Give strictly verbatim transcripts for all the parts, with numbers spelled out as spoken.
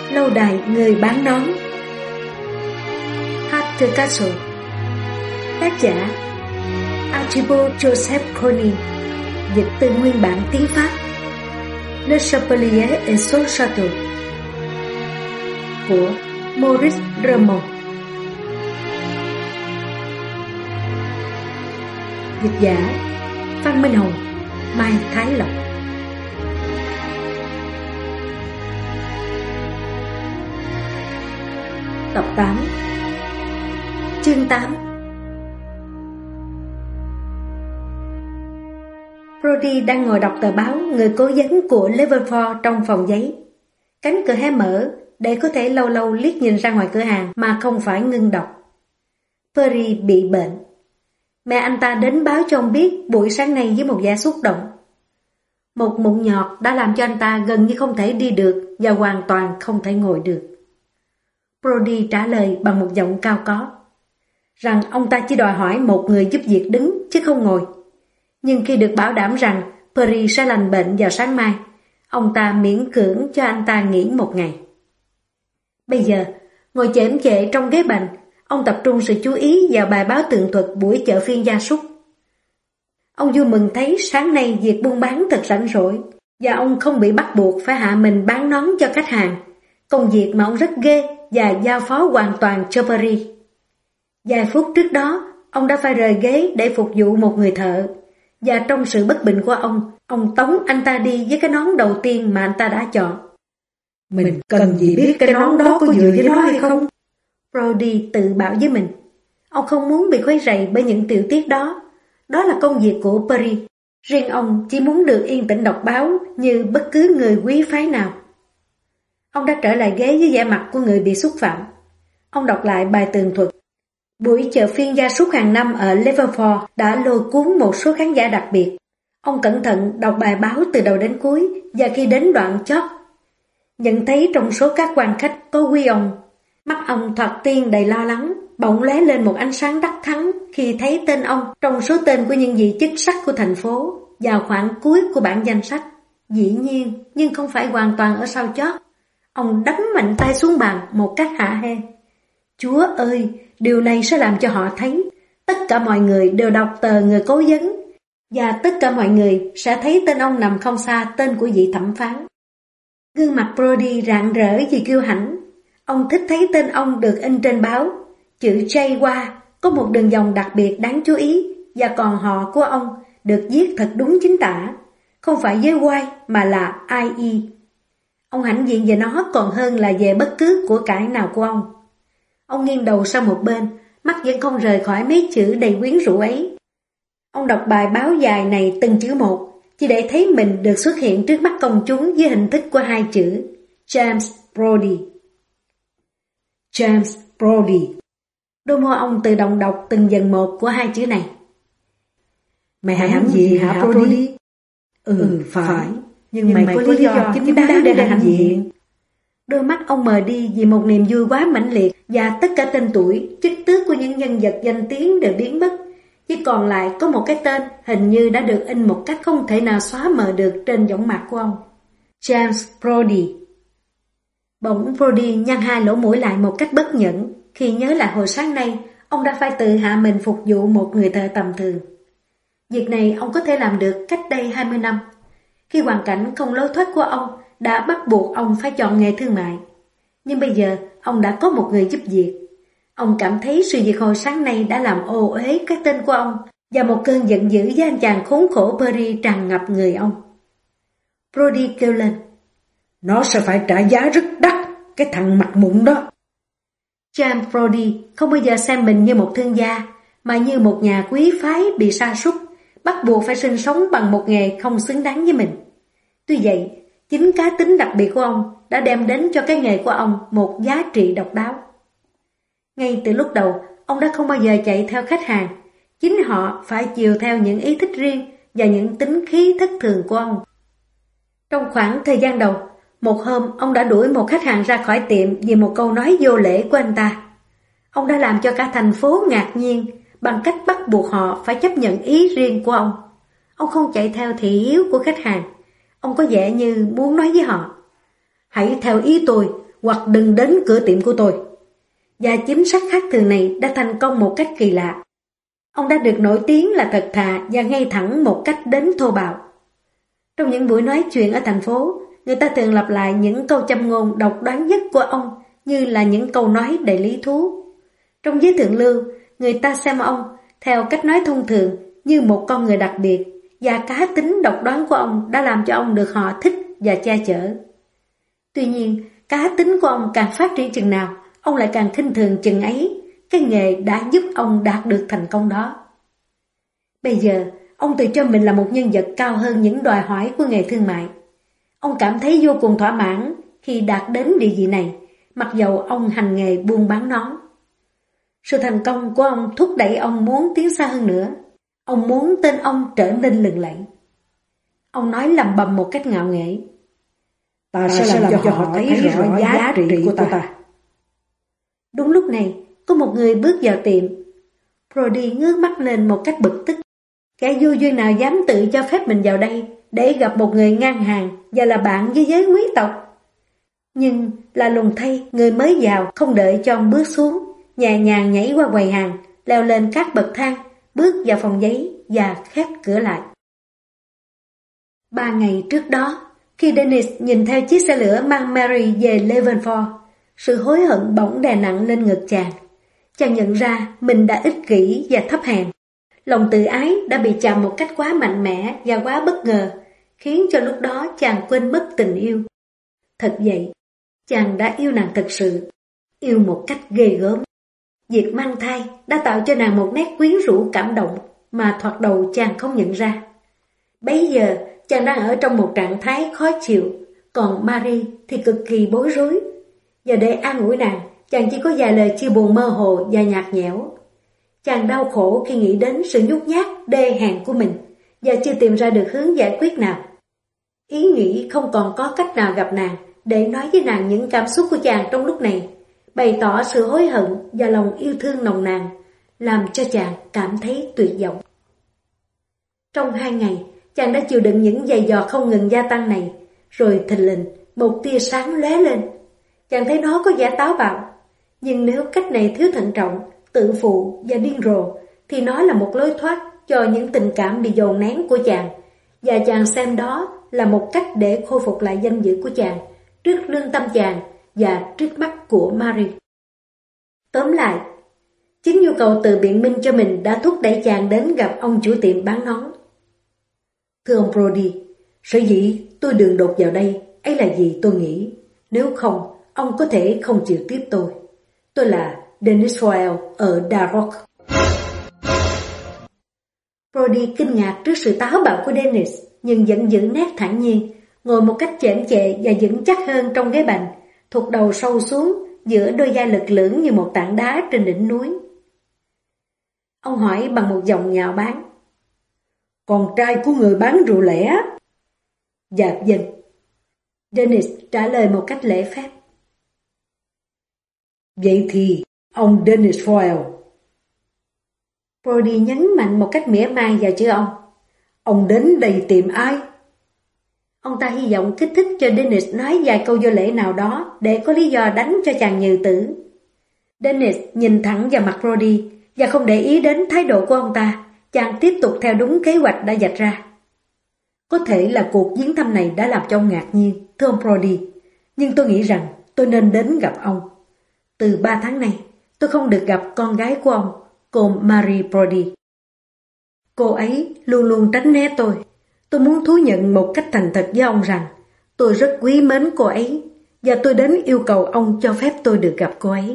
Lâu đài người bán nón. Hart Castle. Tác giả Archibald Joseph Conin. Dịch từ nguyên bản tiếng Pháp. Le Chapelier et son Château của Maurice Raymond. Dịch giả Phan Minh Hùng, Mai Thái Lộc. Tập tám. Chương tám. Brody đang ngồi đọc tờ báo Người cố vấn của Liverpool trong phòng giấy. Cánh cửa hé mở để có thể lâu lâu liếc nhìn ra ngoài cửa hàng mà không phải ngưng đọc. Perry bị bệnh. Mẹ anh ta đến báo cho ông biết buổi sáng nay với một vẻ xúc động. Một mụn nhọt đã làm cho anh ta gần như không thể đi được và hoàn toàn không thể ngồi được. Brody trả lời bằng một giọng cao có, rằng ông ta chỉ đòi hỏi một người giúp việc đứng chứ không ngồi. Nhưng khi được bảo đảm rằng Perry sẽ lành bệnh vào sáng mai, ông ta miễn cưỡng cho anh ta nghỉ một ngày. Bây giờ, ngồi chễm chệ trong ghế bành, ông tập trung sự chú ý vào bài báo tường thuật buổi chợ phiên gia súc. Ông vui mừng thấy sáng nay việc buôn bán thật rảnh rỗi, và ông không bị bắt buộc phải hạ mình bán nón cho khách hàng, công việc mà ông rất ghê và giao phó hoàn toàn cho Perry. Vài phút trước đó, ông đã phải rời ghế để phục vụ một người thợ, và trong sự bất bình của ông, ông tống anh ta đi với cái nón đầu tiên mà anh ta đã chọn. Mình cần gì biết cái nón đó có vừa với nó hay không? Brody tự bảo với mình. Ông không muốn bị khuấy rầy bởi những tiểu tiết đó. Đó là công việc của Perry. Riêng ông chỉ muốn được yên tĩnh đọc báo như bất cứ người quý phái nào. Ông đã trở lại ghế với vẻ mặt của người bị xúc phạm. Ông đọc lại bài tường thuật. Buổi chợ phiên gia súc hàng năm ở Liverpool đã lôi cuốn một số khán giả đặc biệt. Ông cẩn thận đọc bài báo từ đầu đến cuối, và khi đến đoạn chót, nhận thấy trong số các quan khách có quý ông. Mắt ông thoạt tiên đầy lo lắng, bỗng lóe lên một ánh sáng đắc thắng khi thấy tên ông trong số tên của những vị chức sắc của thành phố vào khoảng cuối của bảng danh sách. Dĩ nhiên, nhưng không phải hoàn toàn ở sau chót. Ông đấm mạnh tay xuống bàn một cách hả hê. Chúa ơi, điều này sẽ làm cho họ thấy. Tất cả mọi người đều đọc tờ Người cố vấn, và tất cả mọi người sẽ thấy tên ông nằm không xa tên của vị thẩm phán. Gương mặt Brody rạng rỡ vì kiêu hãnh. Ông thích thấy tên ông được in trên báo. Chữ J qua có một đường dòng đặc biệt đáng chú ý, và còn họ của ông được viết thật đúng chính tả, không phải với Y mà là I E. Ông hãnh diện về nó còn hơn là về bất cứ của cải nào của ông. Ông nghiêng đầu sang một bên, mắt vẫn không rời khỏi mấy chữ đầy quyến rũ ấy. Ông đọc bài báo dài này từng chữ một, chỉ để thấy mình được xuất hiện trước mắt công chúng với hình thức của hai chữ James Brody. James Brody. Đôi môi ông tự động đọc từng dần một của hai chữ này. Mày hãnh diện hả Brody? Ừ, ừ phải, nhưng, nhưng mày, mày có lý do chính đáng để hãnh diện. Đôi mắt ông mờ đi vì một niềm vui quá mãnh liệt, và tất cả tên tuổi, chức tước của những nhân vật danh tiếng đều biến mất. Chỉ còn lại có một cái tên hình như đã được in một cách không thể nào xóa mờ được trên võng mặt của ông. James Brody. Bỗng Brody nhăn hai lỗ mũi lại một cách bất nhẫn khi nhớ lại hồi sáng nay ông đã phải tự hạ mình phục vụ một người thợ tầm thường. Việc này ông có thể làm được cách đây hai mươi năm, khi hoàn cảnh không lối thoát của ông đã bắt buộc ông phải chọn nghề thương mại. Nhưng bây giờ ông đã có một người giúp việc. Ông cảm thấy sự việc hồi sáng nay đã làm ô uế cái tên của ông, và một cơn giận dữ với anh chàng khốn khổ Perry tràn ngập người ông. Brody kêu lên. Nó sẽ phải trả giá rất đắt, cái thằng mặt mụn đó. James Brody không bao giờ xem mình như một thương gia, mà như một nhà quý phái bị sa sút, bắt buộc phải sinh sống bằng một nghề không xứng đáng với mình. Tuy vậy, chính cá tính đặc biệt của ông đã đem đến cho cái nghề của ông một giá trị độc đáo. Ngay từ lúc đầu, ông đã không bao giờ chạy theo khách hàng. Chính họ phải chiều theo những ý thích riêng và những tính khí thất thường của ông. Trong khoảng thời gian đầu, một hôm ông đã đuổi một khách hàng ra khỏi tiệm vì một câu nói vô lễ của anh ta. Ông đã làm cho cả thành phố ngạc nhiên bằng cách bắt buộc họ phải chấp nhận ý riêng của ông. Ông không chạy theo thị hiếu của khách hàng. Ông có vẻ như muốn nói với họ: hãy theo ý tôi, hoặc đừng đến cửa tiệm của tôi. Và chính sách khác thường này đã thành công một cách kỳ lạ. Ông đã được nổi tiếng là thật thà và ngay thẳng một cách đến thô bạo. Trong những buổi nói chuyện ở thành phố, người ta thường lặp lại những câu châm ngôn độc đoán nhất của ông như là những câu nói đầy lý thú. Trong giới thượng lưu, người ta xem ông theo cách nói thông thường như một con người đặc biệt, và cá tính độc đoán của ông đã làm cho ông được họ thích và che chở. Tuy nhiên, cá tính của ông càng phát triển chừng nào, ông lại càng khinh thường chừng ấy cái nghề đã giúp ông đạt được thành công đó. Bây giờ, ông tự cho mình là một nhân vật cao hơn những đòi hỏi của nghề thương mại. Ông cảm thấy vô cùng thỏa mãn khi đạt đến địa vị này, mặc dầu ông hành nghề buôn bán nón. Sự thành công của ông thúc đẩy ông muốn tiến xa hơn nữa. Ông muốn tên ông trở nên lừng lẫy. Ông nói lầm bầm một cách ngạo nghễ: Ta sẽ làm cho họ thấy rõ giá trị của ta. Đúng lúc này, có một người bước vào tiệm. Brody ngước mắt lên một cách bực tức. Kẻ vô duyên nào dám tự cho phép mình vào đây để gặp một người ngang hàng và là bạn với giới quý tộc. Nhưng là lùng thay, người mới vào không đợi cho ông bước xuống, nhẹ nhàng nhảy qua quầy hàng, leo lên các bậc thang, bước vào phòng giấy và khép cửa lại. Ba ngày trước đó, khi Dennis nhìn theo chiếc xe lửa mang Mary về Leavenworth, sự hối hận bỗng đè nặng lên ngực chàng. Chàng nhận ra mình đã ích kỷ và thấp hèn. Lòng tự ái đã bị chạm một cách quá mạnh mẽ và quá bất ngờ, khiến cho lúc đó chàng quên mất tình yêu. Thật vậy, chàng đã yêu nàng thật sự, yêu một cách ghê gớm. Việc mang thai đã tạo cho nàng một nét quyến rũ cảm động mà thoạt đầu chàng không nhận ra. Bấy giờ, chàng đang ở trong một trạng thái khó chịu, còn Mary thì cực kỳ bối rối. Và để an ủi nàng, chàng chỉ có vài lời chia buồn mơ hồ và nhạt nhẽo. Chàng đau khổ khi nghĩ đến sự nhút nhát, đê hèn của mình và chưa tìm ra được hướng giải quyết nào. Ý nghĩ không còn có cách nào gặp nàng để nói với nàng những cảm xúc của chàng trong lúc này, bày tỏ sự hối hận và lòng yêu thương nồng nàn, làm cho chàng cảm thấy tuyệt vọng. Trong hai ngày, chàng đã chịu đựng những giày dò không ngừng gia tăng này, rồi thình lình một tia sáng lóe lên. Chàng thấy nó có vẻ táo bạo, nhưng nếu cách này thiếu thận trọng, tự phụ và điên rồ, thì nó là một lối thoát cho những tình cảm bị dồn nén của chàng, và chàng xem đó là một cách để khôi phục lại danh dự của chàng trước lương tâm chàng và trước mắt của Mary. Tóm lại, chính nhu cầu tự biện minh cho mình đã thúc đẩy chàng đến gặp ông chủ tiệm bán nón. Thưa ông Brody, sở dĩ tôi đường đột vào đây ấy là vì tôi nghĩ, nếu không, ông có thể không chịu tiếp tôi. Tôi là Dennis Foyle ở Darrock. Brody kinh ngạc trước sự táo bạo của Dennis, nhưng vẫn giữ nét thản nhiên, ngồi một cách chễm chệ và vững chắc hơn trong ghế bành, thụt đầu sâu xuống giữa đôi vai lực lưỡng như một tảng đá trên đỉnh núi. Ông hỏi bằng một giọng nhạo báng: Con trai của người bán rượu lẻ? Dạ vâng. Dennis trả lời một cách lễ phép. Vậy thì ông Dennis Foyle. Brody nhấn mạnh một cách mỉa mai vào chữ ông. Ông đến đây tìm ai? Ông ta hy vọng kích thích cho Dennis nói vài câu vô lễ nào đó để có lý do đánh cho chàng nhừ tử. Dennis nhìn thẳng vào mặt Brody và không để ý đến thái độ của ông ta. Chàng tiếp tục theo đúng kế hoạch đã vạch ra. Có thể là cuộc viếng thăm này đã làm cho ông ngạc nhiên, thưa ông Brody, nhưng tôi nghĩ rằng tôi nên đến gặp ông. Từ ba tháng nay, tôi không được gặp con gái của ông, cô Mary Brody. Cô ấy luôn luôn tránh né tôi. Tôi muốn thú nhận một cách thành thật với ông rằng tôi rất quý mến cô ấy và tôi đến yêu cầu ông cho phép tôi được gặp cô ấy.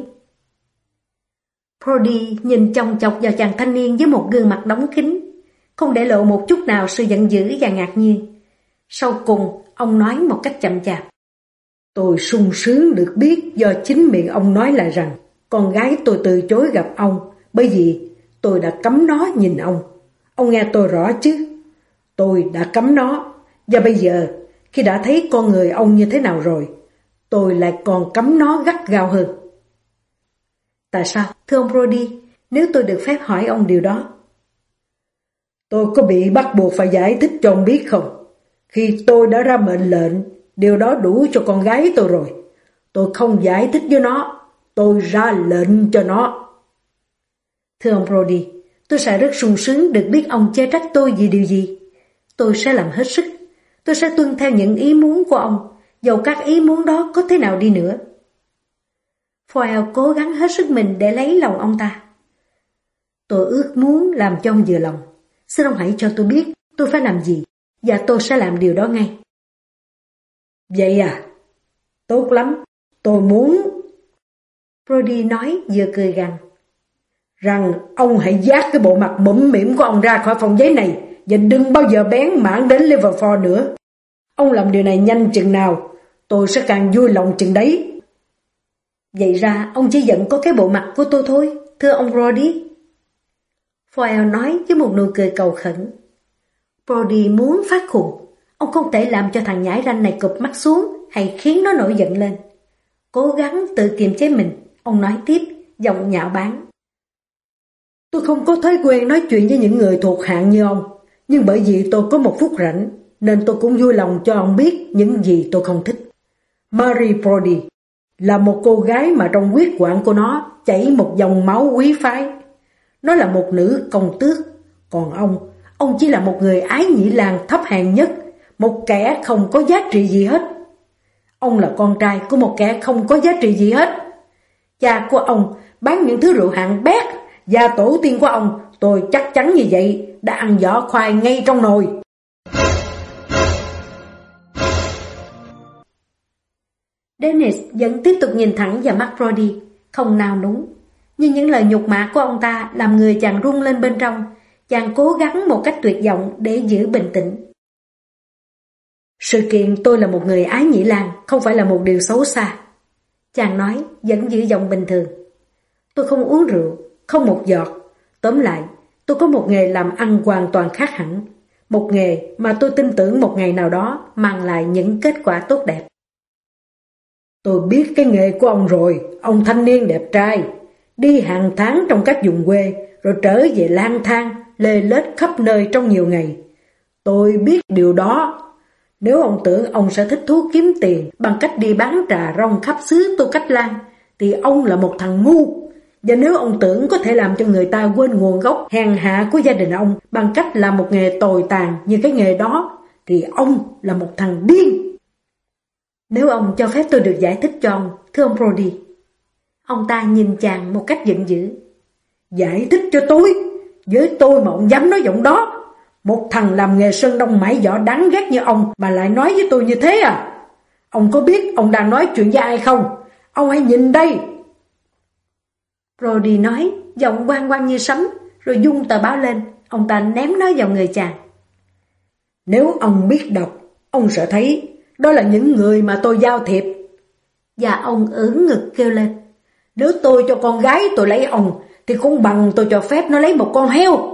Brody nhìn chòng chọc vào chàng thanh niên với một gương mặt đóng kín, không để lộ một chút nào sự giận dữ và ngạc nhiên. Sau cùng, ông nói một cách chậm chạp. Tôi sung sướng được biết do chính miệng ông nói lại rằng con gái tôi từ chối gặp ông bởi vì tôi đã cấm nó nhìn ông. Ông nghe tôi rõ chứ? Tôi đã cấm nó, và bây giờ khi đã thấy con người ông như thế nào rồi, tôi lại còn cấm nó gắt gao hơn. Tại sao, thưa ông Brody, nếu tôi được phép hỏi ông điều đó? Tôi có bị bắt buộc phải giải thích cho ông biết không? Khi tôi đã ra mệnh lệnh, điều đó đủ cho con gái tôi rồi. Tôi không giải thích với nó, tôi ra lệnh cho nó. Thưa ông Brody, tôi sẽ rất sung sướng được biết ông chê trách tôi vì điều gì. Tôi sẽ làm hết sức. Tôi sẽ tuân theo những ý muốn của ông, dầu các ý muốn đó có thế nào đi nữa. Foyle cố gắng hết sức mình để lấy lòng ông ta. Tôi ước muốn làm cho ông vừa lòng. Xin ông hãy cho tôi biết tôi phải làm gì, và tôi sẽ làm điều đó ngay. Vậy à? Tốt lắm. Tôi muốn... Brody nói vừa cười gằn. Rằng ông hãy vác cái bộ mặt mũm mĩm của ông ra khỏi phòng giấy này và đừng bao giờ bén mảng đến Liverpool nữa. Ông làm điều này nhanh chừng nào, tôi sẽ càng vui lòng chừng đấy. Vậy ra ông chỉ giận có cái bộ mặt của tôi thôi, thưa ông Brody. Foyle nói với một nụ cười cầu khẩn. Brody muốn phát khùng. Ông không thể làm cho thằng nhãi ranh này cụp mắt xuống hay khiến nó nổi giận lên. Cố gắng tự kiềm chế mình, ông nói tiếp, giọng nhạo báng. Tôi không có thói quen nói chuyện với những người thuộc hạng như ông, nhưng bởi vì tôi có một phút rảnh, nên tôi cũng vui lòng cho ông biết những gì tôi không thích. Marie Brodie là một cô gái mà trong huyết quản của nó chảy một dòng máu quý phái. Nó là một nữ công tước, còn ông, ông chỉ là một người ái nhĩ làng thấp hèn nhất, một kẻ không có giá trị gì hết. Ông là con trai của một kẻ không có giá trị gì hết. Cha của ông bán những thứ rượu hạng bét, và tổ tiên của ông, tôi chắc chắn như vậy, đã ăn vỏ khoai ngay trong nồi. Dennis vẫn tiếp tục nhìn thẳng vào mắt Brody, không nào núng. Nhưng những lời nhục mạ của ông ta làm người chàng rung lên bên trong. Chàng cố gắng một cách tuyệt vọng để giữ bình tĩnh. Sự kiện tôi là một người ái nhĩ làng không phải là một điều xấu xa. Chàng nói vẫn giữ giọng bình thường. Tôi không uống rượu, không một giọt. Tóm lại, tôi có một nghề làm ăn hoàn toàn khác hẳn. Một nghề mà tôi tin tưởng một ngày nào đó mang lại những kết quả tốt đẹp. Tôi biết cái nghề của ông rồi, ông thanh niên đẹp trai. Đi hàng tháng trong các vùng quê, rồi trở về lang thang, lê lết khắp nơi trong nhiều ngày. Tôi biết điều đó. Nếu ông tưởng ông sẽ thích thú kiếm tiền bằng cách đi bán trà rong khắp xứ Tô Cách Lan, thì ông là một thằng ngu. Và nếu ông tưởng có thể làm cho người ta quên nguồn gốc hèn hạ của gia đình ông bằng cách làm một nghề tồi tàn như cái nghề đó, thì ông là một thằng điên. Nếu ông cho phép tôi được giải thích cho ông, thưa ông Brody. Ông ta nhìn chàng một cách giận dữ. Giải thích cho tôi? Với tôi mà ông dám nói giọng đó? Một thằng làm nghề sơn đông mãi võ đáng ghét như ông mà lại nói với tôi như thế à? Ông có biết ông đang nói chuyện với ai không? Ông hãy nhìn đây. Brody nói, giọng oang oang như sấm, rồi vung tờ báo lên, ông ta ném nó vào người chàng. Nếu ông biết đọc, ông sẽ thấy đó là những người mà tôi giao thiệp. Và ông ưỡn ngực kêu lên. Nếu tôi cho con gái tôi lấy ông, thì cũng bằng tôi cho phép nó lấy một con heo.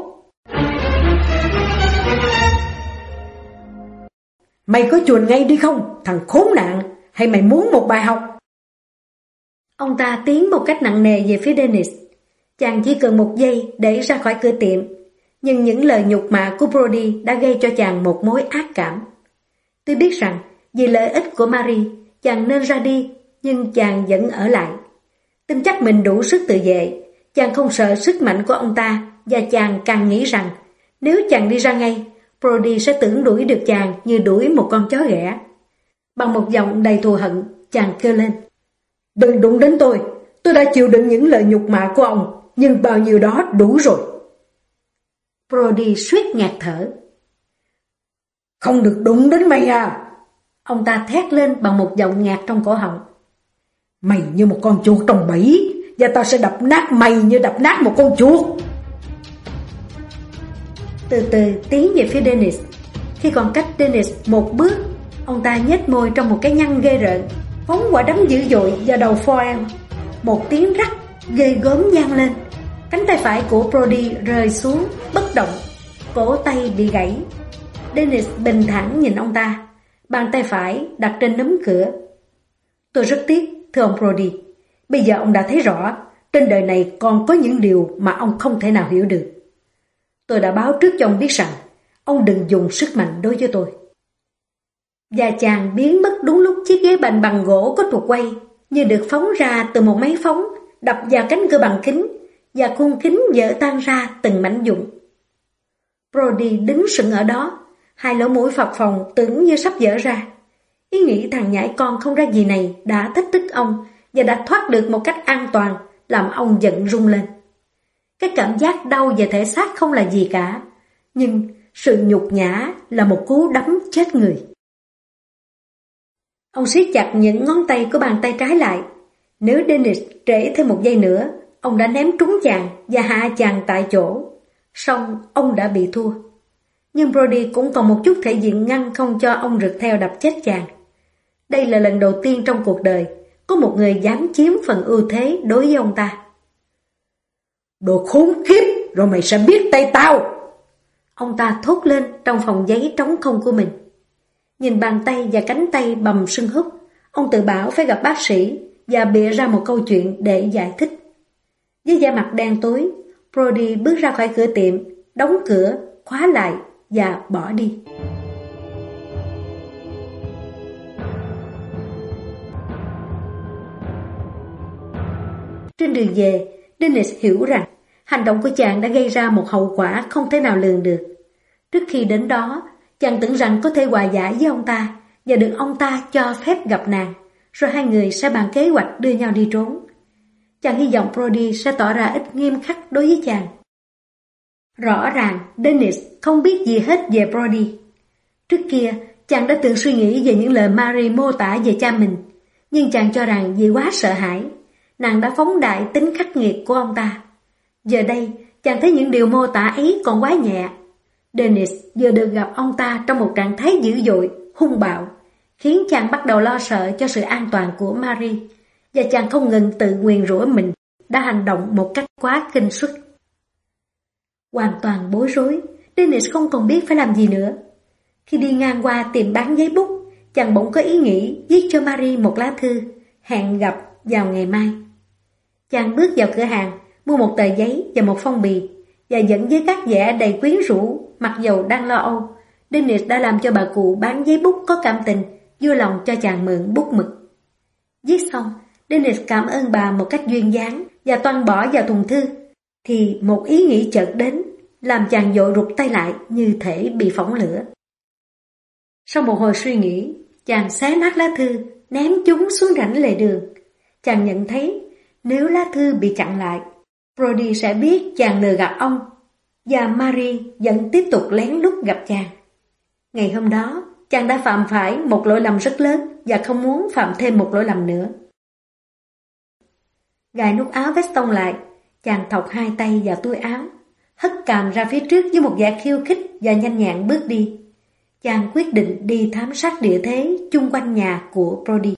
Mày có chuồn ngay đi không, thằng khốn nạn, hay mày muốn một bài học? Ông ta tiến một cách nặng nề về phía Dennis. Chàng chỉ cần một giây để ra khỏi cửa tiệm, nhưng những lời nhục mạ của Brody đã gây cho chàng một mối ác cảm. Tôi biết rằng vì lợi ích của Marie, chàng nên ra đi, nhưng chàng vẫn ở lại. Tin chắc mình đủ sức tự vệ, chàng không sợ sức mạnh của ông ta, và chàng càng nghĩ rằng nếu chàng đi ra ngay, Brody sẽ tưởng đuổi được chàng như đuổi một con chó ghẻ. Bằng một giọng đầy thù hận, chàng kêu lên. Đừng đụng đến tôi, tôi đã chịu đựng những lời nhục mạ của ông, nhưng bao nhiêu đó đủ rồi. Brody suýt ngạt thở. Không được đụng đến mày à? Ông ta thét lên bằng một giọng ngạt trong cổ họng. Mày như một con chuột trong bẫy, và tao sẽ đập nát mày như đập nát một con chuột. Từ từ tiến về phía Dennis. Khi còn cách Dennis một bước, ông ta nhếch môi trong một cái nhăn ghê rợn, phóng quả đấm dữ dội vào đầu Foyle. Một tiếng rắc ghê gớm vang lên. Cánh tay phải của Brody rơi xuống bất động, cổ tay bị gãy. Dennis bình thản nhìn ông ta, bàn tay phải đặt trên nấm cửa. Tôi rất tiếc, thưa ông Brody. Bây giờ ông đã thấy rõ, trên đời này còn có những điều mà ông không thể nào hiểu được. Tôi đã báo trước cho ông biết rằng ông đừng dùng sức mạnh đối với tôi. Và chàng biến mất đúng lúc chiếc ghế bành bằng gỗ có trục quay như được phóng ra từ một máy phóng, đập vào cánh cửa bằng kính, và khuôn kính vỡ tan ra từng mảnh vụn. Brody đứng sững ở đó, hai lỗ mũi phập phồng tưởng như sắp vỡ ra. Ý nghĩ thằng nhãi con không ra gì này đã thách thức ông và đã thoát được một cách an toàn, làm ông giận rung lên. Cái cảm giác đau về thể xác không là gì cả, nhưng sự nhục nhã là một cú đấm chết người. Ông siết chặt những ngón tay của bàn tay trái lại. Nếu Dennis trễ thêm một giây nữa, ông đã ném trúng chàng và hạ chàng tại chỗ. Song ông đã bị thua. Nhưng Brody cũng còn một chút thể diện ngăn không cho ông rượt theo đập chết chàng. Đây là lần đầu tiên trong cuộc đời có một người dám chiếm phần ưu thế đối với ông ta. Đồ khốn kiếp, rồi mày sẽ biết tay tao! Ông ta thốt lên trong phòng giấy trống không của mình. Nhìn bàn tay và cánh tay bầm sưng húp, ông tự bảo phải gặp bác sĩ và bịa ra một câu chuyện để giải thích. Với da mặt đen tối, Brody bước ra khỏi cửa tiệm, đóng cửa, khóa lại và bỏ đi. Trên đường về, Dennis hiểu rằng hành động của chàng đã gây ra một hậu quả không thể nào lường được. Trước khi đến đó, chàng tưởng rằng có thể hòa giải với ông ta và được ông ta cho phép gặp nàng, rồi hai người sẽ bàn kế hoạch đưa nhau đi trốn. Chàng hy vọng Brody sẽ tỏ ra ít nghiêm khắc đối với chàng. Rõ ràng Dennis không biết gì hết về Brody. Trước kia, chàng đã từng suy nghĩ về những lời Mary mô tả về cha mình, nhưng chàng cho rằng vì quá sợ hãi, nàng đã phóng đại tính khắc nghiệt của ông ta. Giờ đây, chàng thấy những điều mô tả ấy còn quá nhẹ. Dennis vừa được gặp ông ta trong một trạng thái dữ dội, hung bạo, khiến chàng bắt đầu lo sợ cho sự an toàn của Mary, và chàng không ngừng tự nguyền rủa mình đã hành động một cách quá kinh suất. Hoàn toàn bối rối, Dennis không còn biết phải làm gì nữa. Khi đi ngang qua tiệm bán giấy bút, chàng bỗng có ý nghĩ viết cho Mary một lá thư, hẹn gặp vào ngày mai. Chàng bước vào cửa hàng, mua một tờ giấy và một phong bì, và dẫn với các vẻ đầy quyến rũ, mặc dầu đang lo âu, Dennis đã làm cho bà cụ bán giấy bút có cảm tình, vui lòng cho chàng mượn bút mực. Viết xong, Dennis cảm ơn bà một cách duyên dáng và toan bỏ vào thùng thư, thì một ý nghĩ chợt đến, làm chàng vội rụt tay lại như thể bị phỏng lửa. Sau một hồi suy nghĩ, chàng xé nát lá thư, ném chúng xuống rãnh lề đường. Chàng nhận thấy nếu lá thư bị chặn lại, Brody sẽ biết chàng lừa gạt ông, và Mary vẫn tiếp tục lén lút gặp chàng. Ngày hôm đó, chàng đã phạm phải một lỗi lầm rất lớn và không muốn phạm thêm một lỗi lầm nữa. Gài nút áo veston lại, chàng thọc hai tay vào túi áo, hất cằm ra phía trước với một vẻ khiêu khích và nhanh nhẹn bước đi. Chàng quyết định đi thám sát địa thế chung quanh nhà của Brody.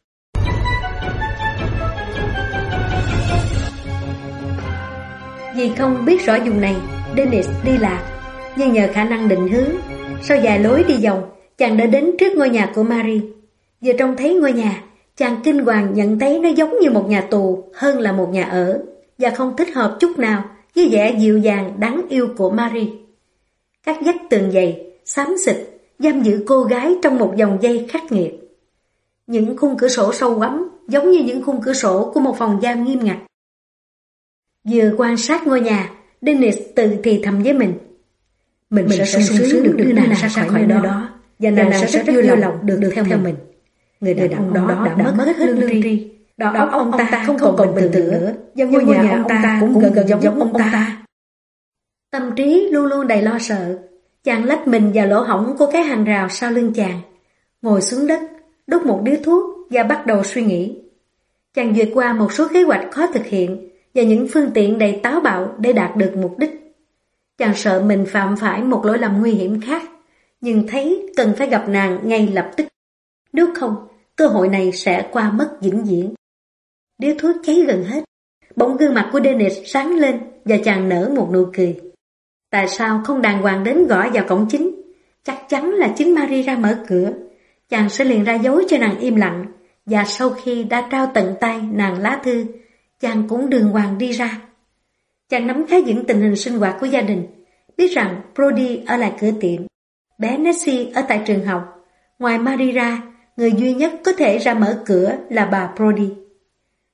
Vì không biết rõ vùng này, Dennis đi lạc, nhưng nhờ khả năng định hướng, sau vài lối đi vòng, chàng đã đến trước ngôi nhà của Mary. Vừa trông thấy ngôi nhà, chàng kinh hoàng nhận thấy nó giống như một nhà tù hơn là một nhà ở, và không thích hợp chút nào với vẻ dịu dàng đáng yêu của Mary. Các vách tường dày, xám xịt, giam giữ cô gái trong một vòng dây khắc nghiệt. Những khung cửa sổ sâu quắm giống như những khung cửa sổ của một phòng giam nghiêm ngặt. Vừa quan sát ngôi nhà, Dennis tự thì thầm với mình. Mình, mình sẽ sung sướng được đưa nàng ra khỏi nơi đó, đó và nàng, nàng sẽ rất vui lòng được, được theo, theo mình. Người đàn ông đó, đó đã, đã mất hết lương tri. Đầu óc ông ta không còn bình thường nữa, và ngôi nhà ông ta cũng gần gần giống ông ta. Tâm trí luôn luôn đầy lo sợ. Chàng lách mình vào lỗ hổng của cái hàng rào sau lưng chàng, ngồi xuống đất, đốt một điếu thuốc và bắt đầu suy nghĩ. Chàng duyệt qua một số kế hoạch khó thực hiện và những phương tiện đầy táo bạo để đạt được mục đích. Chàng sợ mình phạm phải một lỗi lầm nguy hiểm khác, nhưng thấy cần phải gặp nàng ngay lập tức. Nếu không, cơ hội này sẽ qua mất vĩnh viễn. Điếu thuốc cháy gần hết, bỗng gương mặt của Dennis sáng lên và chàng nở một nụ cười. Tại sao không đàng hoàng đến gõ vào cổng chính? Chắc chắn là chính Mary ra mở cửa. Chàng sẽ liền ra dấu cho nàng im lặng, và sau khi đã trao tận tay nàng lá thư, chàng cũng đường hoàng đi ra. Chàng nắm khá vững tình hình sinh hoạt của gia đình, biết rằng Brody ở lại cửa tiệm, bé Nessie ở tại trường học. Ngoài Mary ra, người duy nhất có thể ra mở cửa là bà Brody.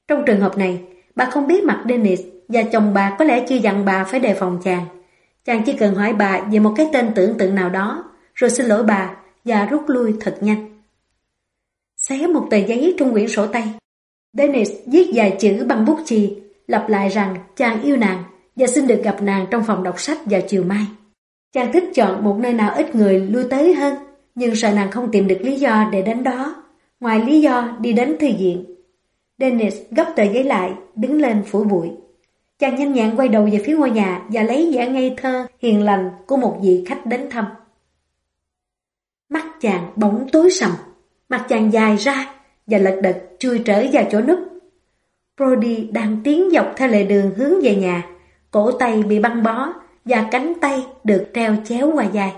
Trong trường hợp này, bà không biết mặt Dennis và chồng bà có lẽ chưa dặn bà phải đề phòng chàng. Chàng chỉ cần hỏi bà về một cái tên tưởng tượng nào đó, rồi xin lỗi bà và rút lui thật nhanh. Xé một tờ giấy trong quyển sổ tay. Dennis viết vài chữ bằng bút chì, lặp lại rằng chàng yêu nàng và xin được gặp nàng trong phòng đọc sách vào chiều mai. Chàng thích chọn một nơi nào ít người lui tới hơn, nhưng sợ nàng không tìm được lý do để đến đó, ngoài lý do đi đến thư viện. Dennis gấp tờ giấy lại, đứng lên phủi bụi. Chàng nhanh nhẹn quay đầu về phía ngôi nhà và lấy vẻ ngây thơ, hiền lành của một vị khách đến thăm. Mắt chàng bỗng tối sầm, mặt chàng dài ra và lật đật chui trở vào chỗ núp. Brody đang tiến dọc theo lề đường hướng về nhà, cổ tay bị băng bó và cánh tay được treo chéo qua vai.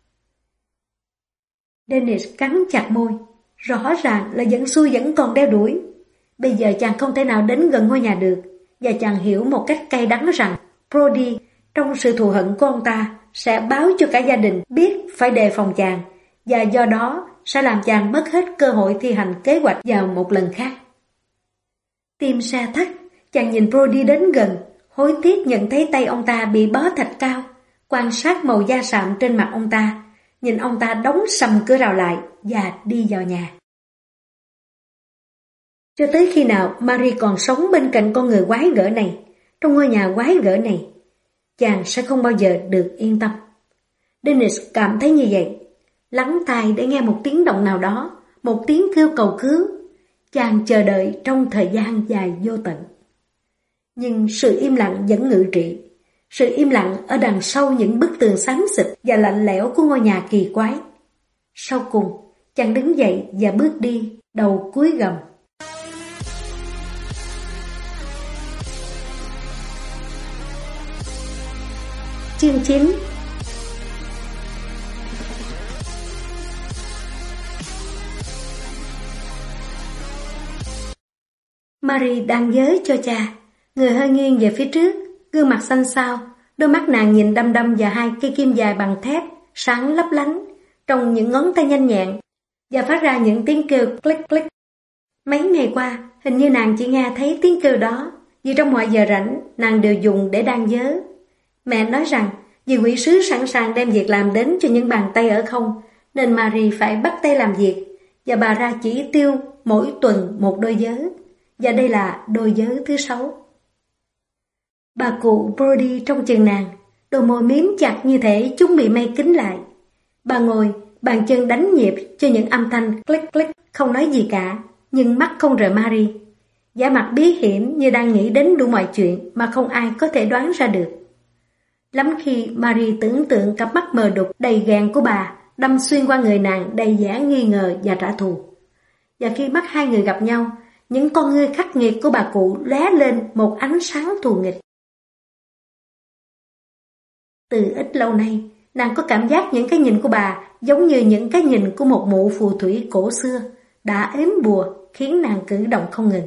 Dennis cắn chặt môi, rõ ràng là giận xui vẫn còn đeo đuổi. Bây giờ chàng không thể nào đến gần ngôi nhà được, và chàng hiểu một cách cay đắng rằng Brody, trong sự thù hận của ông ta, sẽ báo cho cả gia đình biết phải đề phòng chàng, và do đó sẽ làm chàng mất hết cơ hội thi hành kế hoạch vào một lần khác. Tim sa thắt, chàng nhìn Brody đến gần, hối tiếc nhận thấy tay ông ta bị bó thạch cao, quan sát màu da sạm trên mặt ông ta, nhìn ông ta đóng sầm cửa rào lại và đi vào nhà. Cho tới khi nào Marie còn sống bên cạnh con người quái gở này, trong ngôi nhà quái gở này, chàng sẽ không bao giờ được yên tâm. Dennis cảm thấy như vậy, lắng tai để nghe một tiếng động nào đó, một tiếng kêu cầu cứu. Chàng chờ đợi trong thời gian dài vô tận. Nhưng sự im lặng vẫn ngự trị, sự im lặng ở đằng sau những bức tường xám xịt và lạnh lẽo của ngôi nhà kỳ quái. Sau cùng, chàng đứng dậy và bước đi, đầu cúi gằm. Chương chín. Marie đang giới cho cha, người hơi nghiêng về phía trước, gương mặt xanh xao, đôi mắt nàng nhìn đăm đăm vào hai cây kim dài bằng thép, sáng lấp lánh, trong những ngón tay nhanh nhẹn, và phát ra những tiếng kêu click click. Mấy ngày qua, hình như nàng chỉ nghe thấy tiếng kêu đó, vì trong mọi giờ rảnh, nàng đều dùng để đan vớ. Mẹ nói rằng, vì quỷ sứ sẵn sàng đem việc làm đến cho những bàn tay ở không, nên Marie phải bắt tay làm việc, và bà ra chỉ tiêu mỗi tuần một đôi vớ, và đây là đôi vớ thứ sáu. Bà cụ Brody trong chừng nàng, đôi môi miếm chặt như thể chúng bị mây kín lại. Bà ngồi, bàn chân đánh nhịp cho những âm thanh click click, không nói gì cả, nhưng mắt không rời Marie. Vẻ mặt bí hiểm như đang nghĩ đến đủ mọi chuyện mà không ai có thể đoán ra được. Lắm khi Marie tưởng tượng cặp mắt mờ đục đầy ghen của bà đâm xuyên qua người nàng đầy vẻ nghi ngờ và trả thù. Và khi mắt hai người gặp nhau, những con ngươi khắc nghiệt của bà cụ lóe lên một ánh sáng thù nghịch. Từ ít lâu nay, nàng có cảm giác những cái nhìn của bà giống như những cái nhìn của một mụ phù thủy cổ xưa, đã ếm bùa khiến nàng cử động không ngừng.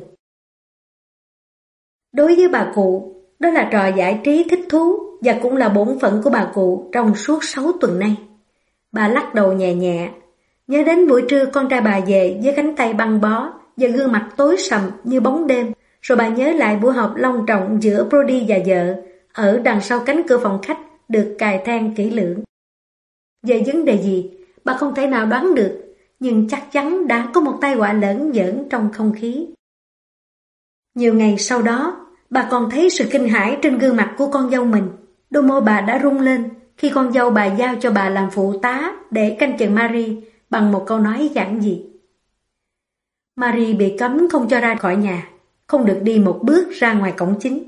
Đối với bà cụ, đó là trò giải trí thích thú và cũng là bổn phận của bà cụ trong suốt sáu tuần nay. Bà lắc đầu nhẹ nhẹ, nhớ đến buổi trưa con trai bà về với cánh tay băng bó và gương mặt tối sầm như bóng đêm, rồi bà nhớ lại buổi họp long trọng giữa Brody và vợ ở đằng sau cánh cửa phòng khách được cài then kỹ lưỡng. Về vấn đề gì, bà không thể nào đoán được, nhưng chắc chắn đã có một tai họa lởn vởn trong không khí. Nhiều ngày sau đó, bà còn thấy sự kinh hãi trên gương mặt của con dâu mình. Đôi môi bà đã rung lên khi con dâu bà giao cho bà làm phụ tá để canh chừng Marie bằng một câu nói giản dị. Marie bị cấm không cho ra khỏi nhà, không được đi một bước ra ngoài cổng chính.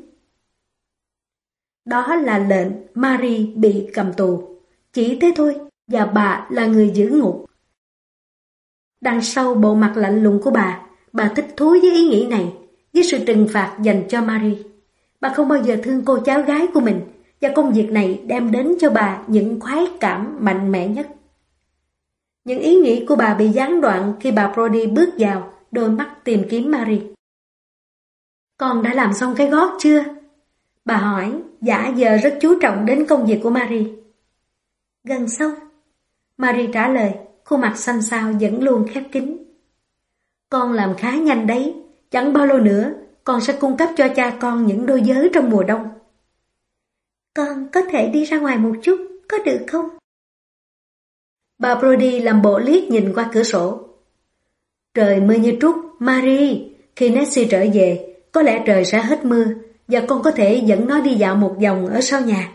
Đó là lệnh Marie bị cầm tù, chỉ thế thôi, và bà là người giữ ngục. Đằng sau bộ mặt lạnh lùng của bà, bà thích thú với ý nghĩ này, với sự trừng phạt dành cho Marie. Bà không bao giờ thương cô cháu gái của mình, và công việc này đem đến cho bà những khoái cảm mạnh mẽ nhất. Những ý nghĩ của bà bị gián đoạn khi bà Brody bước vào, đôi mắt tìm kiếm Marie. Con đã làm xong cái gót chưa? Bà hỏi, giả giờ rất chú trọng đến công việc của Marie. Gần xong. Marie trả lời, khuôn mặt xanh xao vẫn luôn khép kín. Con làm khá nhanh đấy, chẳng bao lâu nữa, con sẽ cung cấp cho cha con những đôi giớ trong mùa đông. Con có thể đi ra ngoài một chút, có được không? Bà Brody làm bộ liếc nhìn qua cửa sổ. Trời mưa như trút, Marie, khi Nancy trở về, có lẽ trời sẽ hết mưa và con có thể dẫn nó đi dạo một vòng ở sau nhà.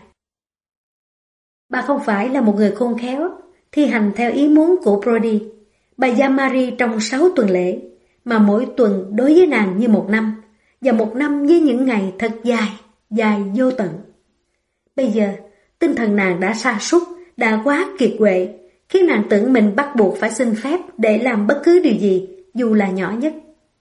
Bà không phải là một người khôn khéo, thi hành theo ý muốn của Brody. Bà giam Marie trong sáu tuần lễ, mà mỗi tuần đối với nàng như một năm, và một năm với những ngày thật dài, dài vô tận. Bây giờ, tinh thần nàng đã sa sút, đã quá kiệt quệ, khiến nàng tưởng mình bắt buộc phải xin phép để làm bất cứ điều gì, dù là nhỏ nhất.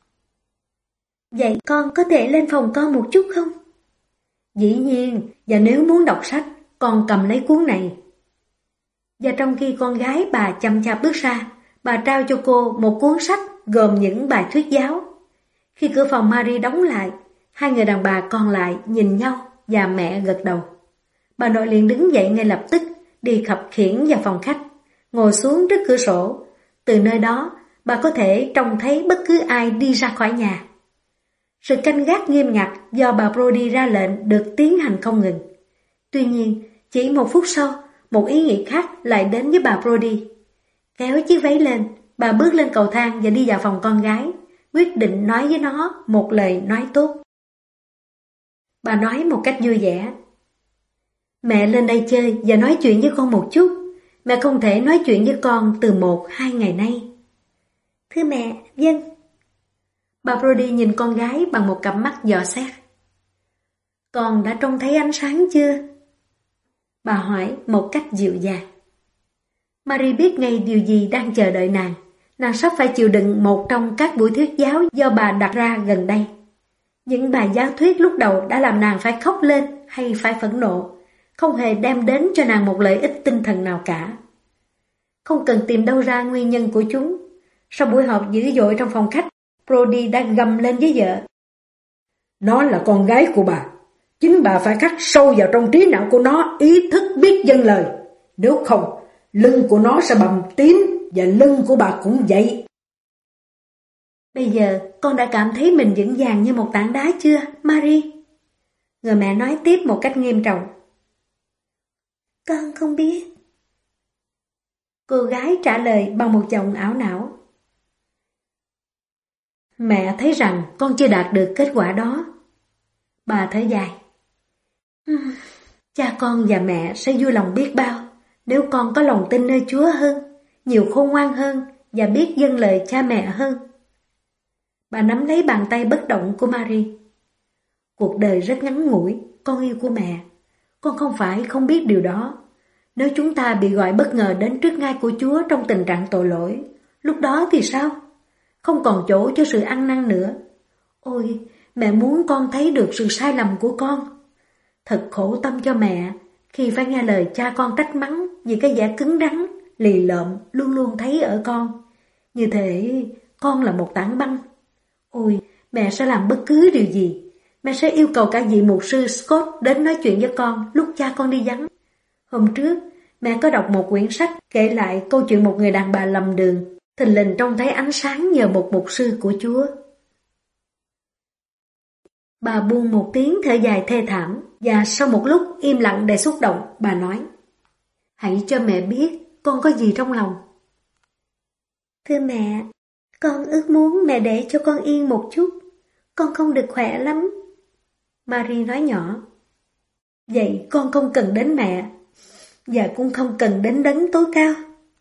Vậy con có thể lên phòng con một chút không? Dĩ nhiên, và nếu muốn đọc sách, con cầm lấy cuốn này. Và trong khi con gái bà chậm chạp bước ra, bà trao cho cô một cuốn sách gồm những bài thuyết giáo. Khi cửa phòng Marie đóng lại, hai người đàn bà còn lại nhìn nhau và mẹ gật đầu. Bà nội liền đứng dậy ngay lập tức, đi khập khiễng vào phòng khách, ngồi xuống trước cửa sổ. Từ nơi đó, bà có thể trông thấy bất cứ ai đi ra khỏi nhà. Sự canh gác nghiêm ngặt do bà Brody ra lệnh được tiến hành không ngừng. Tuy nhiên, chỉ một phút sau, một ý nghĩ khác lại đến với bà Brody. Kéo chiếc váy lên, bà bước lên cầu thang và đi vào phòng con gái, quyết định nói với nó một lời nói tốt. Bà nói một cách vui vẻ. Mẹ lên đây chơi và nói chuyện với con một chút. Mẹ không thể nói chuyện với con từ một, hai ngày nay. Thưa mẹ, vâng. Bà Brody nhìn con gái bằng một cặp mắt dò xét. Con đã trông thấy ánh sáng chưa? Bà hỏi một cách dịu dàng. Marie biết ngay điều gì đang chờ đợi nàng. Nàng sắp phải chịu đựng một trong các buổi thuyết giáo do bà đặt ra gần đây. Những bài giáo thuyết lúc đầu đã làm nàng phải khóc lên hay phải phẫn nộ, không hề đem đến cho nàng một lợi ích tinh thần nào cả. Không cần tìm đâu ra nguyên nhân của chúng. Sau buổi họp dữ dội trong phòng khách, Brody đã gầm lên với vợ. Nó là con gái của bà. Chính bà phải khắc sâu vào trong trí não của nó ý thức biết dâng lời. Nếu không, lưng của nó sẽ bầm tím và lưng của bà cũng vậy. Bây giờ con đã cảm thấy mình vững vàng như một tảng đá chưa, Marie? Người mẹ nói tiếp một cách nghiêm trọng. Con không biết. Cô gái trả lời bằng một giọng ảo não. Mẹ thấy rằng con chưa đạt được kết quả đó. Bà thở dài. Cha con và mẹ sẽ vui lòng biết bao nếu con có lòng tin nơi Chúa hơn, nhiều khôn ngoan hơn và biết dâng lời cha mẹ hơn. Bà nắm lấy bàn tay bất động của Marie. Cuộc đời rất ngắn ngủi, con yêu của mẹ. Con không phải không biết điều đó. Nếu chúng ta bị gọi bất ngờ đến trước ngai của Chúa trong tình trạng tội lỗi, lúc đó thì sao? Không còn chỗ cho sự ăn năn nữa. Ôi, mẹ muốn con thấy được sự sai lầm của con. Thật khổ tâm cho mẹ khi phải nghe lời cha con trách mắng vì cái vẻ cứng rắn, lì lợm luôn luôn thấy ở con. Như thế, con là một tảng băng. Ôi, mẹ sẽ làm bất cứ điều gì. Mẹ sẽ yêu cầu cả vị mục sư Scott đến nói chuyện với con lúc cha con đi vắng. Hôm trước, mẹ có đọc một quyển sách kể lại câu chuyện một người đàn bà lầm đường, thình lình trông thấy ánh sáng nhờ một mục sư của Chúa. Bà buông một tiếng thở dài thê thảm, và sau một lúc im lặng đầy xúc động, bà nói: Hãy cho mẹ biết con có gì trong lòng. Thưa mẹ, con ước muốn mẹ để cho con yên một chút. Con không được khỏe lắm. Marie nói nhỏ. Vậy con không cần đến mẹ, và cũng không cần đến đấng tối cao.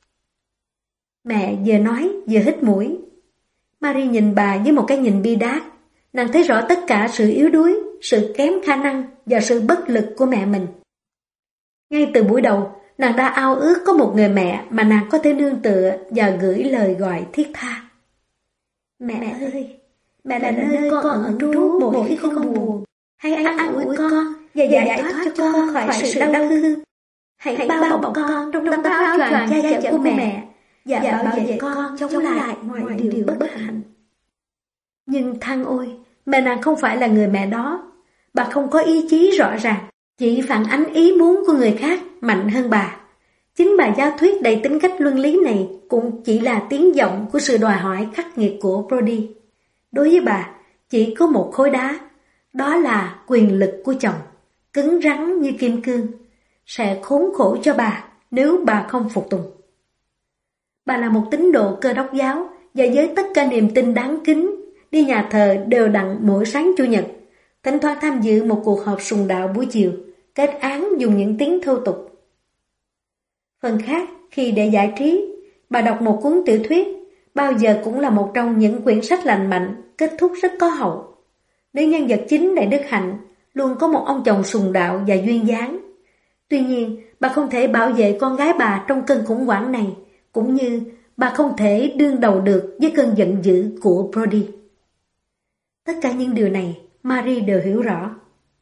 Mẹ vừa nói vừa hít mũi. Marie nhìn bà với một cái nhìn bi đát. Nàng thấy rõ tất cả sự yếu đuối, sự kém khả năng và sự bất lực của mẹ mình. Ngay từ buổi đầu, nàng đã ao ước có một người mẹ mà nàng có thể nương tựa và gửi lời gọi thiết tha. Mẹ ơi, mẹ là nơi con ẩn trú mỗi khi không buồn. Hãy an ủi con và giải thoát cho con khỏi sự đau thương. Hãy bao bọc con trong tấm áo choàng che chở của mẹ và bảo vệ con chống lại mọi điều bất hạnh. Nhưng than ôi, mẹ nàng không phải là người mẹ đó. Bà không có ý chí rõ ràng, chỉ phản ánh ý muốn của người khác mạnh hơn bà. Chính bài giáo thuyết đầy tính cách luân lý này cũng chỉ là tiếng vọng của sự đòi hỏi khắc nghiệt của Brody. Đối với bà, chỉ có một khối đá, đó là quyền lực của chồng, cứng rắn như kim cương, sẽ khốn khổ cho bà nếu bà không phục tùng. Bà là một tín đồ Cơ đốc giáo và với tất cả niềm tin đáng kính, đi nhà thờ đều đặn mỗi sáng Chủ nhật, thỉnh thoảng tham dự một cuộc họp sùng đạo buổi chiều, kết án dùng những tiếng thô tục. Phần khác, khi để giải trí, bà đọc một cuốn tiểu thuyết, bao giờ cũng là một trong những quyển sách lành mạnh, kết thúc rất có hậu. Nữ nhân vật chính Đại Đức Hạnh luôn có một ông chồng sùng đạo và duyên dáng. Tuy nhiên, bà không thể bảo vệ con gái bà trong cơn khủng hoảng này, cũng như bà không thể đương đầu được với cơn giận dữ của Brody. Tất cả những điều này, Marie đều hiểu rõ.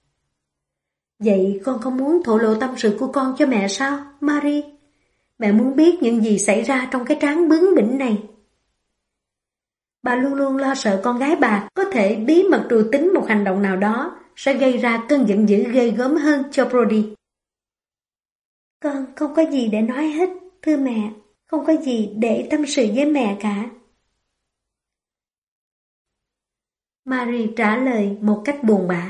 Vậy con không muốn thổ lộ tâm sự của con cho mẹ sao, Marie? Mẹ muốn biết những gì xảy ra trong cái trán bướng bỉnh này. Bà luôn luôn lo sợ con gái bà có thể bí mật trù tính một hành động nào đó sẽ gây ra cơn giận dữ ghê gớm hơn cho Brody. Con không có gì để nói hết, thưa mẹ, không có gì để tâm sự với mẹ cả. Marie trả lời một cách buồn bã.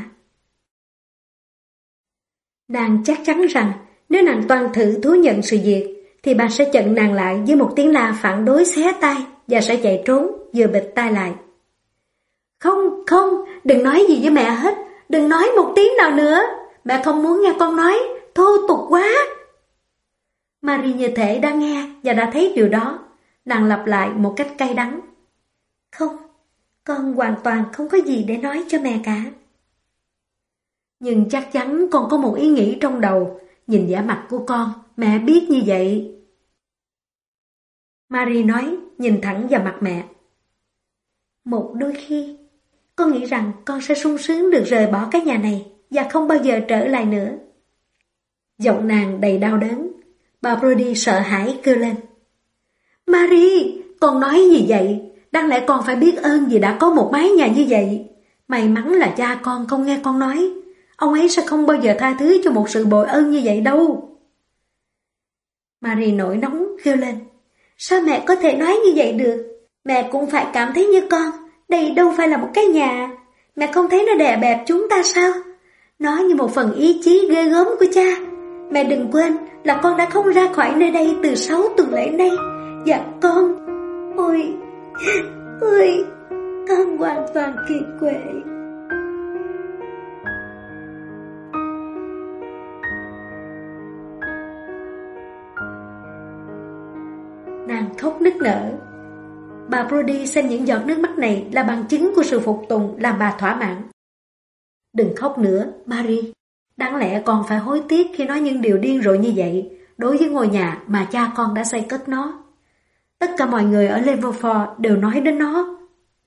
Nàng chắc chắn rằng nếu nàng toàn thử thú nhận sự việc thì bà sẽ chặn nàng lại với một tiếng la phản đối xé tai và sẽ chạy trốn, vừa bịt tai lại. Không, không, đừng nói gì với mẹ hết, đừng nói một tiếng nào nữa, mẹ không muốn nghe con nói, thô tục quá. Marie như thể đã nghe và đã thấy điều đó, nàng lặp lại một cách cay đắng. Không, con hoàn toàn không có gì để nói cho mẹ cả. Nhưng chắc chắn con có một ý nghĩ trong đầu, nhìn vẻ mặt của con, mẹ biết như vậy. Marie nói, nhìn thẳng vào mặt mẹ. Một đôi khi, con nghĩ rằng con sẽ sung sướng được rời bỏ cái nhà này và không bao giờ trở lại nữa. Giọng nàng đầy đau đớn, bà Brody sợ hãi kêu lên. Marie, con nói gì vậy? Đáng lẽ con phải biết ơn vì đã có một mái nhà như vậy. May mắn là cha con không nghe con nói. Ông ấy sẽ không bao giờ tha thứ cho một sự bội ơn như vậy đâu. Marie nổi nóng kêu lên. Sao mẹ có thể nói như vậy được? Mẹ cũng phải cảm thấy như con. Đây đâu phải là một cái nhà. Mẹ không thấy nó đè bẹp chúng ta sao? Nó như một phần ý chí ghê gớm của cha. Mẹ đừng quên là con đã không ra khỏi nơi đây từ sáu tuần lễ nay. Và con... Ôi... Ôi... Con hoàn toàn kiệt quệ. Nàng khóc nức nở. Bà Brody xem những giọt nước mắt này là bằng chứng của sự phục tùng làm bà thỏa mãn. Đừng khóc nữa, Marie. Đáng lẽ con phải hối tiếc khi nói những điều điên rồ như vậy đối với ngôi nhà mà cha con đã xây cất nó. Tất cả mọi người ở Leverford đều nói đến nó.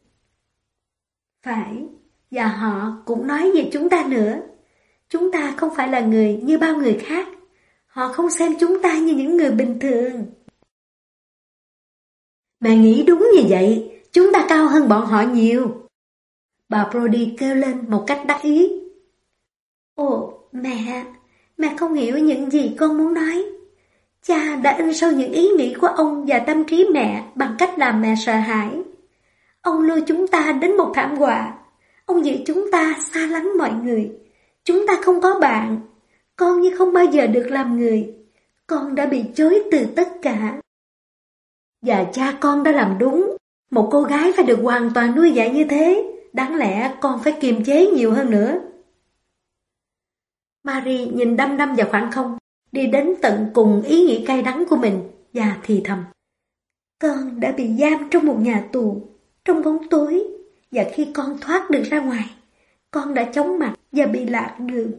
Phải, và họ cũng nói về chúng ta nữa. Chúng ta không phải là người như bao người khác. Họ không xem chúng ta như những người bình thường. Mẹ nghĩ đúng như vậy, chúng ta cao hơn bọn họ nhiều. Bà Brody kêu lên một cách đắc ý. Ồ, mẹ, mẹ không hiểu những gì con muốn nói. Cha đã in sâu những ý nghĩ của ông và tâm trí mẹ bằng cách làm mẹ sợ hãi. Ông lôi chúng ta đến một thảm họa. Ông giữ chúng ta xa lánh mọi người. Chúng ta không có bạn. Con như không bao giờ được làm người. Con đã bị chối từ tất cả. Và cha con đã làm đúng. Một cô gái phải được hoàn toàn nuôi dạy như thế. Đáng lẽ con phải kiềm chế nhiều hơn nữa. Marie nhìn đăm đăm vào khoảng không, đi đến tận cùng ý nghĩ cay đắng của mình và thì thầm. Con đã bị giam trong một nhà tù, trong bóng tối, và khi con thoát được ra ngoài, con đã chóng mặt và bị lạc đường.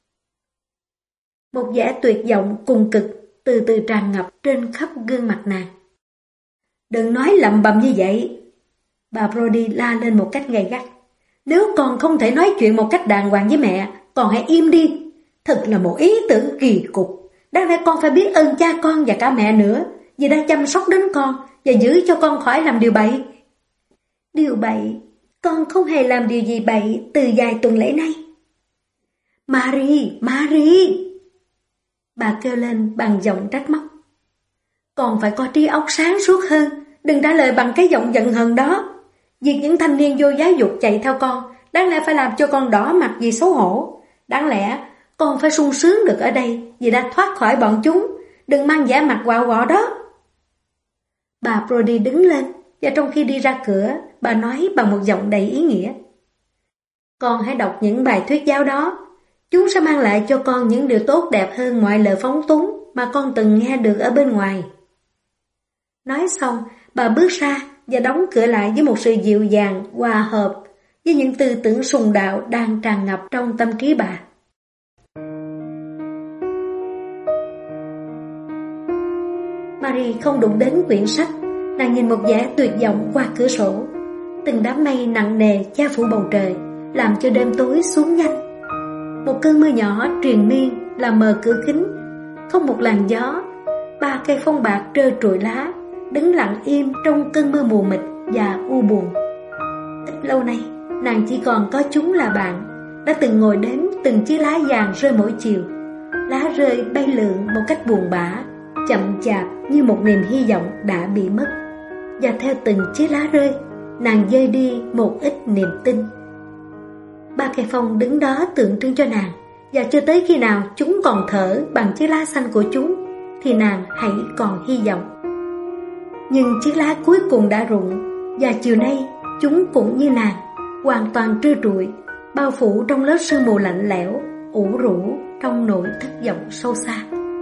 Một vẻ tuyệt vọng cùng cực từ từ tràn ngập trên khắp gương mặt nàng. Đừng nói lầm bầm như vậy. Bà Brody la lên một cách gay gắt. Nếu con không thể nói chuyện một cách đàng hoàng với mẹ, con hãy im đi. Thật là một ý tưởng kỳ cục. Đáng lẽ con phải biết ơn cha con và cả mẹ nữa, vì đã chăm sóc đến con và giữ cho con khỏi làm điều bậy. Điều bậy? Con không hề làm điều gì bậy từ vài tuần lễ nay. Marie, Marie! Bà kêu lên bằng giọng trách móc. Con phải có trí óc sáng suốt hơn, đừng trả lời bằng cái giọng giận hờn đó. Việc những thanh niên vô giáo dục chạy theo con, đáng lẽ phải làm cho con đỏ mặt vì xấu hổ. Đáng lẽ con phải sung sướng được ở đây vì đã thoát khỏi bọn chúng. Đừng mang vẻ mặt quạo quọ đó. Bà Brody đứng lên, và trong khi đi ra cửa, bà nói bằng một giọng đầy ý nghĩa. Con hãy đọc những bài thuyết giáo đó. Chúng sẽ mang lại cho con những điều tốt đẹp hơn mọi lời phóng túng mà con từng nghe được ở bên ngoài. Nói xong, bà bước ra và đóng cửa lại với một sự dịu dàng, hòa hợp với những tư tưởng sùng đạo đang tràn ngập trong tâm trí bà. Mary không đụng đến quyển sách, nàng nhìn một vẻ tuyệt vọng qua cửa sổ. Từng đám mây nặng nề che phủ bầu trời, làm cho đêm tối xuống nhanh. Một cơn mưa nhỏ triền miên làm mờ cửa kính, không một làn gió. Ba cây phong bạc trơ trụi lá, đứng lặng im trong cơn mưa mù mịt và u buồn. Ít lâu nay, nàng chỉ còn có chúng là bạn, đã từng ngồi đếm từng chiếc lá vàng rơi mỗi chiều. Lá rơi bay lượn một cách buồn bã, chậm chạp như một niềm hy vọng đã bị mất. Và theo từng chiếc lá rơi, nàng dơi đi một ít niềm tin. Ba cây phong đứng đó tượng trưng cho nàng, và cho tới khi nào chúng còn thở bằng chiếc lá xanh của chúng, thì nàng hãy còn hy vọng. Nhưng chiếc lá cuối cùng đã rụng, và chiều nay chúng cũng như nàng, hoàn toàn trơ trụi, bao phủ trong lớp sương mù lạnh lẽo, ủ rũ trong nỗi thất vọng sâu xa.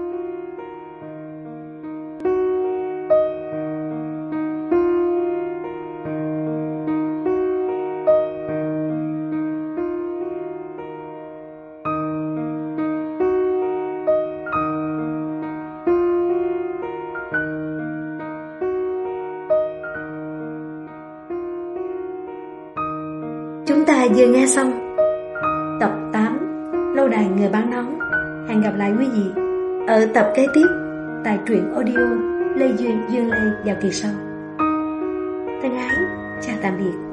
Chúng ta vừa nghe xong tập tám Lâu đài người bán nón. Hẹn gặp lại quý vị ở tập kế tiếp tại truyện audio Lê Duyên, Duyên Lê vào kỳ sau. Thân ái, chào tạm biệt.